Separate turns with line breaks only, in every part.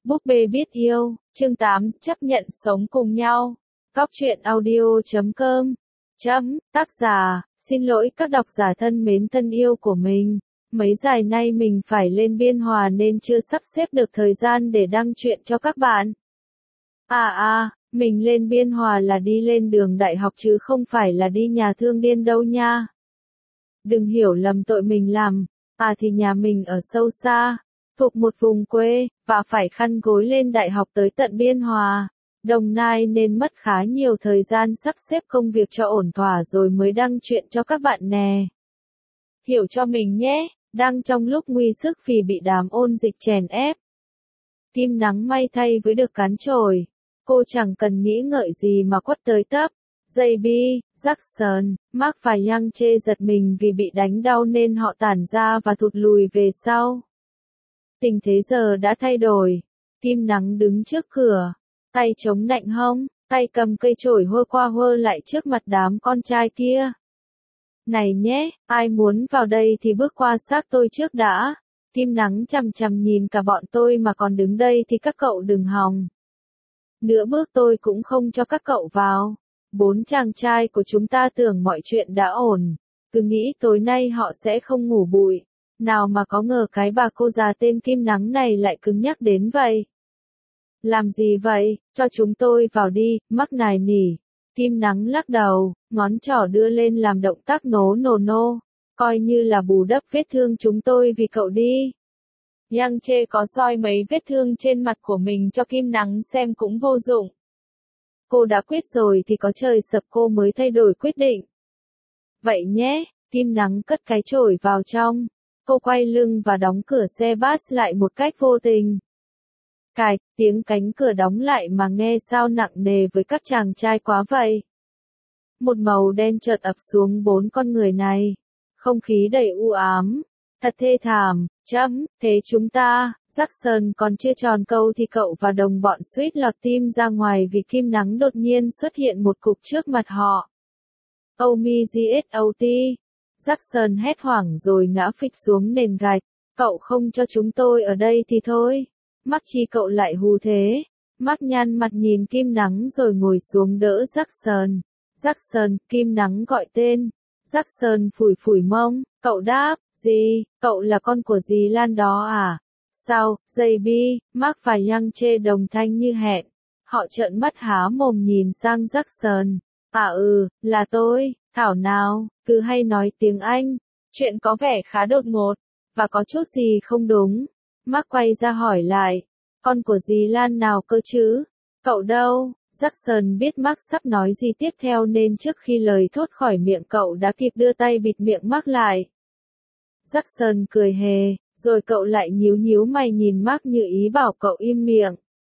Búp bê biết yêu, chương 8, chấp nhận sống cùng nhau. Góc truyện audio.com. Tác giả, xin lỗi các độc giả thân mến thân yêu của mình. Mấy dài nay mình phải lên Biên Hòa nên chưa sắp xếp được thời gian để đăng truyện cho các bạn. Mình lên Biên Hòa là đi lên đường đại học chứ không phải là đi nhà thương điên đâu nha. Đừng hiểu lầm tội mình làm, thì nhà mình ở sâu xa, thuộc một vùng quê, và phải khăn gối lên đại học tới tận Biên Hòa, Đồng Nai nên mất khá nhiều thời gian sắp xếp công việc cho ổn thỏa rồi mới đăng truyện cho các bạn nè. Hiểu cho mình nhé, đang trong lúc nguy sức vì bị đám ôn dịch chèn ép. Kim Nắng may thay với được cán chổi, cô chẳng cần nghĩ ngợi gì mà quất tới tấp. JB, Jackson, Mark và Young chê giật mình vì bị đánh đau nên họ tản ra và thụt lùi về sau. Tình thế giờ đã thay đổi. Kim Nắng đứng trước cửa, tay chống nạnh hông, tay cầm cây chổi hơ qua hơ lại trước mặt đám con trai kia. Này nhé, ai muốn vào đây thì bước qua xác tôi trước đã. Kim Nắng chằm chằm nhìn cả bọn tôi mà còn đứng đây thì các cậu đừng hòng. Nửa bước tôi cũng không cho các cậu vào. 4 chàng trai của chúng ta tưởng mọi chuyện đã ổn, cứ nghĩ tối nay họ sẽ không ngủ bụi. Nào mà có ngờ cái bà cô già tên Kim Nắng này lại cứng nhắc đến vậy. Làm gì vậy, cho chúng tôi vào đi, Mark nài nỉ. Kim Nắng lắc đầu, ngón trỏ đưa lên làm động tác nô, coi như là bù đắp vết thương chúng tôi vì cậu đi. Young chê có soi mấy vết thương trên mặt của mình cho Kim Nắng xem cũng vô dụng. Cô đã quyết rồi thì có trời sập cô mới thay đổi quyết định. Vậy nhé, Kim Nắng cất cái chổi vào trong. Cô quay lưng và đóng cửa xe bus lại một cách vô tình. Cạch, tiếng cánh cửa đóng lại mà nghe sao nặng nề với các chàng trai quá vậy. Một màu đen chợt ập xuống 4 con người này. Không khí đầy u ám. Thật thê thảm, thế chúng ta, Jackson còn chưa tròn câu thì cậu và đồng bọn suýt lọt tim ra ngoài vì Kim Nắng đột nhiên xuất hiện một cục trước mặt họ. Oh my GSOT. Jackson hét hoảng rồi ngã phịch xuống nền gạch. Cậu không cho chúng tôi ở đây thì thôi. Mark chi cậu lại hù thế. Mark nhăn mặt nhìn Kim Nắng rồi ngồi xuống đỡ Jackson. Jackson, Kim Nắng gọi tên. Jackson phủi phủi mông, cậu đáp, gì, cậu là con của dì Lan đó à? Sao, JB, Mark và Young chê đồng thanh như hẹn. Họ trợn mắt há mồm nhìn sang Jackson. Là tôi, thảo nào, cứ hay nói tiếng Anh. Chuyện có vẻ khá đột ngột, và có chút gì không đúng. Mark quay ra hỏi lại, con của dì Lan nào cơ chứ? Cậu đâu? Jackson biết Mark sắp nói gì tiếp theo nên trước khi lời thốt khỏi miệng cậu đã kịp đưa tay bịt miệng Mark lại. Jackson cười hề, rồi cậu lại nhíu nhíu mày nhìn Mark như ý bảo cậu im miệng.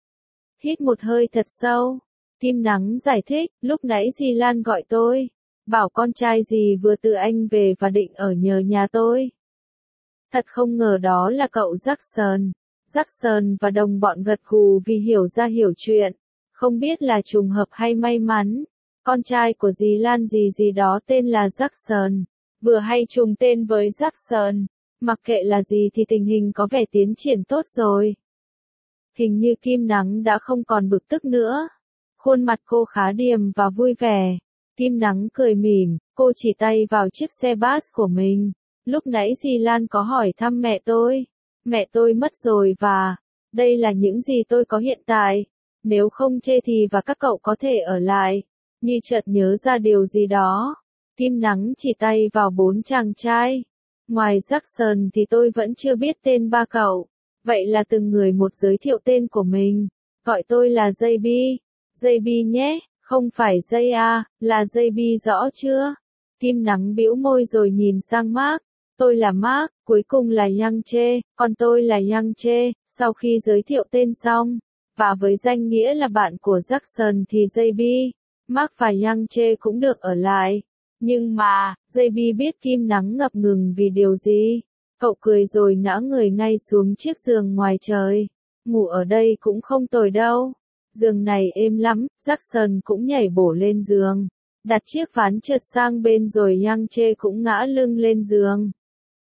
Hít một hơi thật sâu. Kim Nắng giải thích, lúc nãy dì Lan gọi tôi. Bảo con trai dì vừa từ Anh về và định ở nhờ nhà tôi. Thật không ngờ đó là cậu Jackson. Jackson và đồng bọn gật gù vì hiểu ra hiểu chuyện. Không biết là trùng hợp hay may mắn. Con trai của dì Lan gì đó tên là Jackson. Vừa hay trùng tên với Jackson. Mặc kệ là gì thì tình hình có vẻ tiến triển tốt rồi. Hình như Kim Nắng đã không còn bực tức nữa. Khuôn mặt cô khá điềm và vui vẻ. Kim Nắng cười mỉm, cô chỉ tay vào chiếc xe bus của mình. Lúc nãy dì Lan có hỏi thăm mẹ tôi. Mẹ tôi mất rồi và đây là những gì tôi có hiện tại. Nếu không chê thì và các cậu có thể ở lại. Như chợt nhớ ra điều gì đó. Kim Nắng chỉ tay vào 4 chàng trai. Ngoài Jackson thì tôi vẫn chưa biết tên ba cậu. Vậy là từng người một giới thiệu tên của mình. Gọi tôi là JB. JB nhé, không phải JA, là JB rõ chưa? Kim Nắng bĩu môi rồi nhìn sang Mark. Tôi là Mark, cuối cùng là Young chê, còn tôi là Young chê. Sau khi giới thiệu tên xong, và với danh nghĩa là bạn của Jackson thì JB, Mark và Young chê cũng được ở lại. Nhưng mà, JB biết Kim Nắng ngập ngừng vì điều gì. Cậu cười rồi ngã người ngay xuống chiếc giường ngoài trời. Ngủ ở đây cũng không tồi đâu. Giường này êm lắm, Jackson cũng nhảy bổ lên giường. Đặt chiếc ván trượt sang bên rồi Young chê cũng ngã lưng lên giường.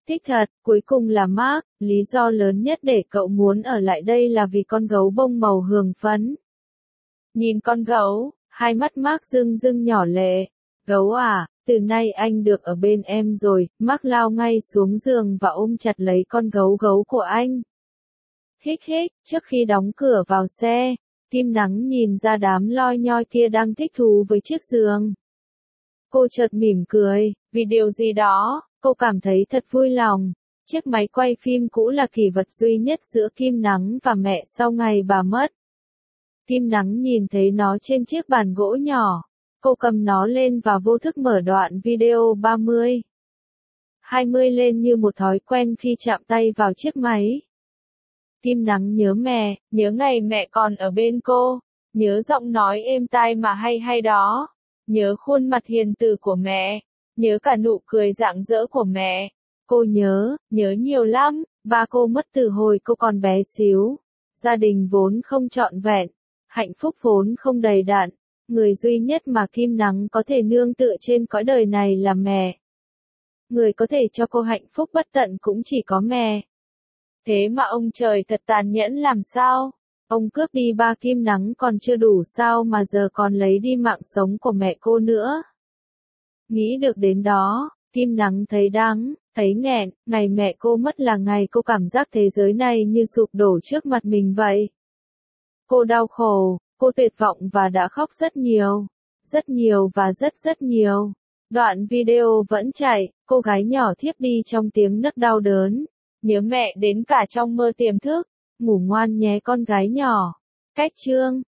Thích thật, cuối cùng là Mark, lý do lớn nhất để cậu muốn ở lại đây là vì con gấu bông màu hường phấn. Nhìn con gấu, hai mắt Mark rưng rưng nhỏ lệ. Gấu à, từ nay anh được ở bên em rồi. Mark lao ngay xuống giường và ôm chặt lấy con gấu gấu của anh. Hích hích, trước khi đóng cửa vào xe, Kim Nắng nhìn ra đám loi nhoi kia đang thích thú với chiếc giường. Cô chợt mỉm cười, vì điều gì đó, cô cảm thấy thật vui lòng. Chiếc máy quay phim cũ là kỷ vật duy nhất giữa Kim Nắng và mẹ sau ngày bà mất. Kim Nắng nhìn thấy nó trên chiếc bàn gỗ nhỏ. Cô cầm nó lên và vô thức mở đoạn video 30. 20 lên như một thói quen khi chạm tay vào chiếc máy. Kim Nắng nhớ mẹ, nhớ ngày mẹ còn ở bên cô, nhớ giọng nói êm tai mà hay hay đó, nhớ khuôn mặt hiền từ của mẹ, nhớ cả nụ cười rạng rỡ của mẹ. Cô nhớ nhiều lắm, ba cô mất từ hồi cô còn bé xíu. Gia đình vốn không trọn vẹn, hạnh phúc vốn không đầy đặn, người duy nhất mà Kim Nắng có thể nương tựa trên cõi đời này là mẹ. Người có thể cho cô hạnh phúc bất tận cũng chỉ có mẹ. Thế mà ông trời thật tàn nhẫn làm sao? Ông cướp đi ba Kim Nắng còn chưa đủ sao mà giờ còn lấy đi mạng sống của mẹ cô nữa. Nghĩ được đến đó, Kim Nắng thấy đắng, thấy nghẹn, ngày mẹ cô mất là ngày cô cảm giác thế giới này như sụp đổ trước mặt mình vậy. Cô đau khổ, cô tuyệt vọng và đã khóc rất nhiều và rất nhiều. Đoạn video vẫn chạy, cô gái nhỏ thiếp đi trong tiếng nấc đau đớn. Nhớ mẹ đến cả trong mơ tiềm thức, ngủ ngoan nhé con gái nhỏ. Cách chương